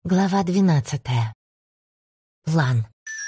Глава 12. План.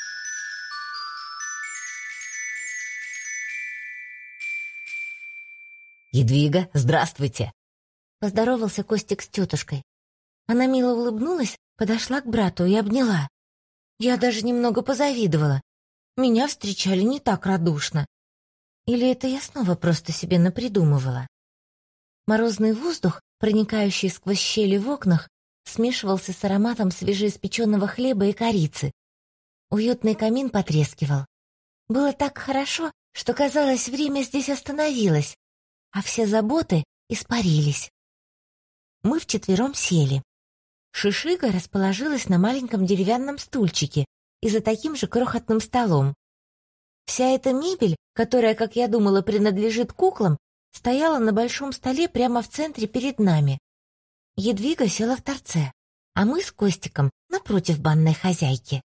«Едвига, здравствуйте!» Поздоровался Костик с тетушкой. Она мило улыбнулась, подошла к брату и обняла. Я даже немного позавидовала. Меня встречали не так радушно. Или это я снова просто себе напридумывала? Морозный воздух, проникающий сквозь щели в окнах, смешивался с ароматом свежеиспеченного хлеба и корицы. Уютный камин потрескивал. Было так хорошо, что, казалось, время здесь остановилось, а все заботы испарились. Мы вчетвером сели. Шишига расположилась на маленьком деревянном стульчике и за таким же крохотным столом. Вся эта мебель, которая, как я думала, принадлежит куклам, стояла на большом столе прямо в центре перед нами. Едвига села в торце, а мы с Костиком напротив банной хозяйки.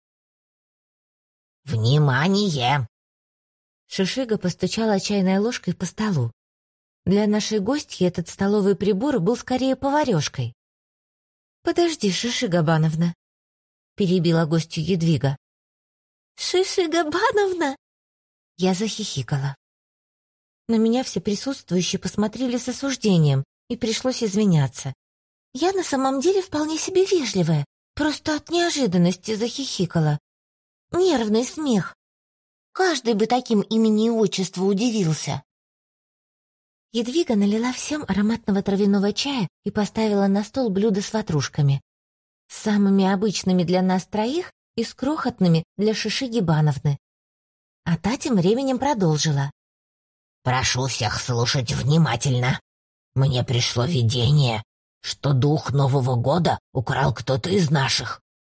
«Внимание!» Шишига постучала чайной ложкой по столу. Для нашей гостьи этот столовый прибор был скорее поварёшкой. «Подожди, Шишига Бановна», — перебила гостью Едвига. «Шишига Бановна!» Я захихикала. На меня все присутствующие посмотрели с осуждением, и пришлось извиняться. Я на самом деле вполне себе вежливая, просто от неожиданности захихикала. Нервный смех. Каждый бы таким имени и отчеству удивился. Едвига налила всем ароматного травяного чая и поставила на стол блюдо с ватрушками. С самыми обычными для нас троих и с крохотными для Шишиги Бановны. А та тем временем продолжила. «Прошу всех слушать внимательно. Мне пришло видение, что дух Нового года украл кто-то из наших».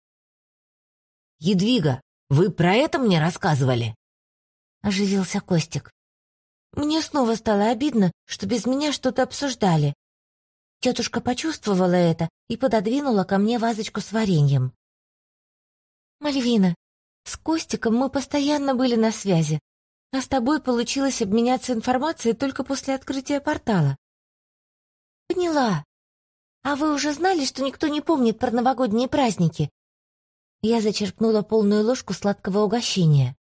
«Едвига, вы про это мне рассказывали?» — оживился Костик. Мне снова стало обидно, что без меня что-то обсуждали. Тетушка почувствовала это и пододвинула ко мне вазочку с вареньем. «Мальвина, с Костиком мы постоянно были на связи, а с тобой получилось обменяться информацией только после открытия портала». «Поняла. А вы уже знали, что никто не помнит про новогодние праздники?» Я зачерпнула полную ложку сладкого угощения.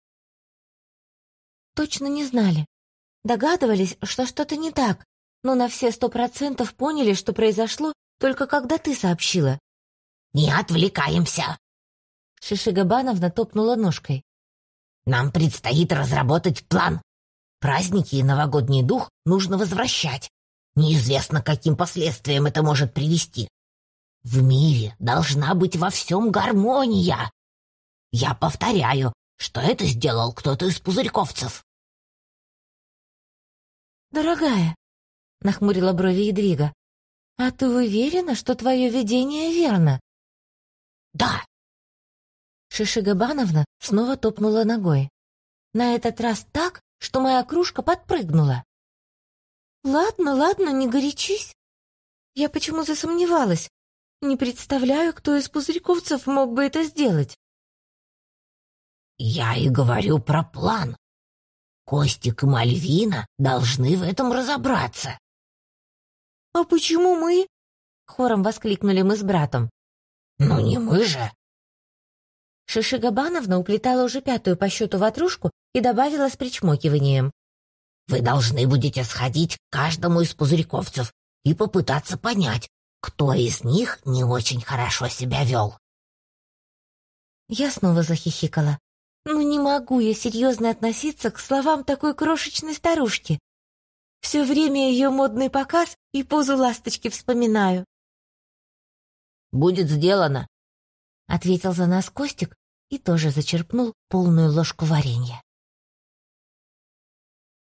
«Точно не знали. Догадывались, что что-то не так, но на все 100% поняли, что произошло, только когда ты сообщила». «Не отвлекаемся!» Шишига Бановна топнула ножкой. «Нам предстоит разработать план. Праздники и новогодний дух нужно возвращать. Неизвестно, к каким последствиям это может привести. В мире должна быть во всем гармония. Я повторяю, что это сделал кто-то из пузырьковцев». «Дорогая», — нахмурила брови Едвига, — «а ты уверена, что твое видение верно?» «Да». Шишига Бановна снова топнула ногой. На этот раз так, что моя кружка подпрыгнула. «Ладно, ладно, не горячись. Я почему засомневалась? Не представляю, кто из пузырьковцев мог бы это сделать». «Я и говорю про план. Костик и Мальвина должны в этом разобраться». «А почему мы?» — хором воскликнули мы с братом. «Ну не мы же». Шишига Бановна уплетала уже 5-ю по счету ватрушку и добавила с причмокиванием. «Вы должны будете сходить к каждому из пузырьковцев и попытаться понять, кто из них не очень хорошо себя вел». Я снова захихикала. Ну не могу я серьезно относиться к словам такой крошечной старушки. Все время ее модный показ и позу ласточки вспоминаю. «Будет сделано», — ответил за нас Костик и тоже зачерпнул полную ложку варенья.